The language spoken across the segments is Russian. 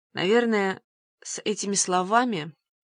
Наверное, с этими словами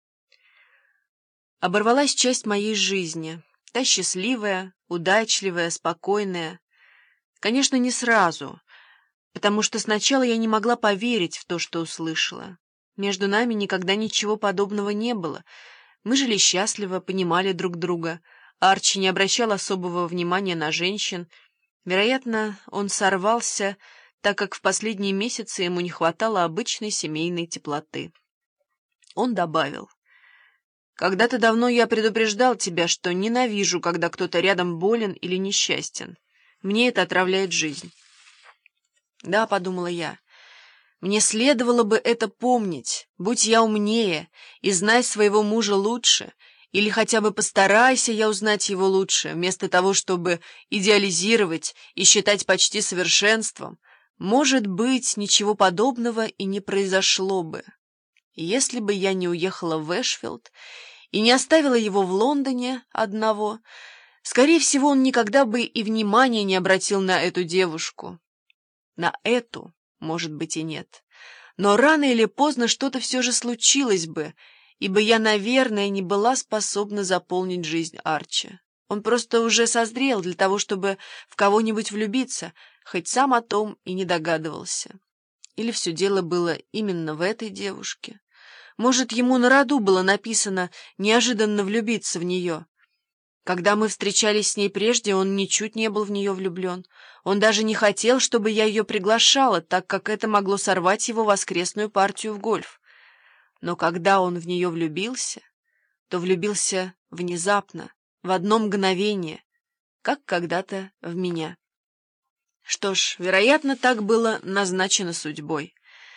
оборвалась часть моей жизни, та счастливая, удачливая, спокойная. Конечно, не сразу, потому что сначала я не могла поверить в то, что услышала. Между нами никогда ничего подобного не было. Мы жили счастливо, понимали друг друга. Арчи не обращал особого внимания на женщин. Вероятно, он сорвался, так как в последние месяцы ему не хватало обычной семейной теплоты. Он добавил: «Когда-то давно я предупреждал тебя, что ненавижу, когда кто-то рядом болен или несчастен. Мне это отравляет жизнь». «Да», — подумала я, — «мне следовало бы это помнить, будь я умнее и знай своего мужа лучше, или хотя бы постарайся я узнать его лучше, вместо того, чтобы идеализировать и считать почти совершенством. Может быть, ничего подобного и не произошло бы. Если бы я не уехала в Эшфилд и не оставила его в Лондоне одного, скорее всего, он никогда бы и внимания не обратил на эту девушку. На эту, может быть, и нет. Но рано или поздно что-то все же случилось бы, ибо я, наверное, не была способна заполнить жизнь Арчи. Он просто уже созрел для того, чтобы в кого-нибудь влюбиться, хоть сам о том и не догадывался. Или все дело было именно в этой девушке? Может, ему на роду было написано неожиданно влюбиться в нее? Когда мы встречались с ней прежде, он ничуть не был в нее влюблен. Он даже не хотел, чтобы я ее приглашала, так как это могло сорвать его воскресную партию в гольф. Но когда он в нее влюбился, то влюбился внезапно, в одно мгновение, как когда-то в меня. Что ж, вероятно, так было назначено судьбой.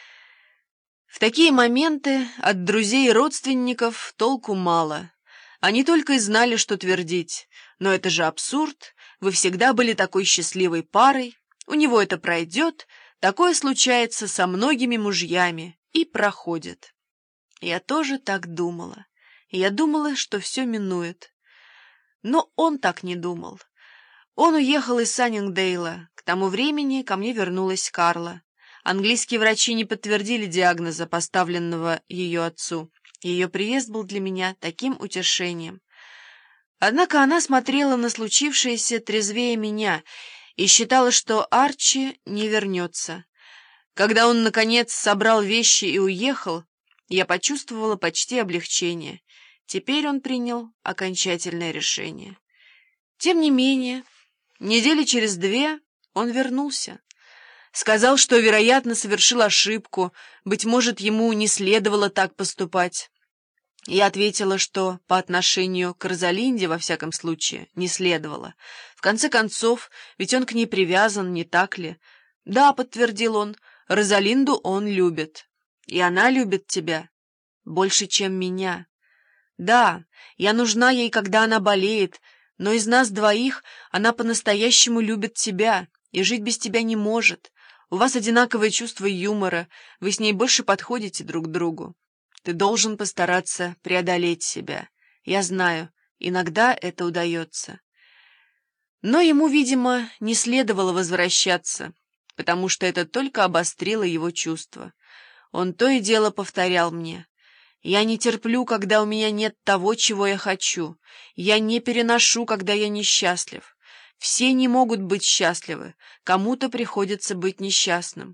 В такие моменты от друзей и родственников толку мало. Они только и знали, что твердить: «Но это же абсурд, вы всегда были такой счастливой парой, у него это пройдет, такое случается со многими мужьями и проходит». Я тоже так думала. Я думала, что все минует. Но он так не думал. Он уехал из Саннингдейла. К тому времени ко мне вернулась Карла. Английские врачи не подтвердили диагноза, поставленного ее отцу. Ее приезд был для меня таким утешением. Однако она смотрела на случившееся трезвее меня и считала, что Арчи не вернется. Когда он, наконец, собрал вещи и уехал, я почувствовала почти облегчение. Теперь он принял окончательное решение. Тем не менее, недели через 2 он вернулся. Сказал, что, вероятно, совершил ошибку, быть может, ему не следовало так поступать. Я ответила, что по отношению к Розалинде, во всяком случае, не следовало. В конце концов, ведь он к ней привязан, не так ли? «Да», — подтвердил он, — «Розалинду он любит. И она любит тебя больше, чем меня. Да, я нужна ей, когда она болеет, но из нас двоих она по-настоящему любит тебя и жить без тебя не может. У вас одинаковое чувство юмора, вы с ней больше подходите друг к другу. Ты должен постараться преодолеть себя. Я знаю, иногда это удается». Но ему, видимо, не следовало возвращаться, потому что это только обострило его чувства. Он то и дело повторял мне: «Я не терплю, когда у меня нет того, чего я хочу. Я не переношу, когда я несчастлив. Все не могут быть счастливы, кому-то приходится быть несчастным».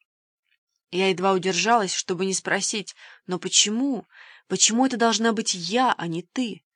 Я едва удержалась, чтобы не спросить: «Но почему? Почему это должна быть я, а не ты?»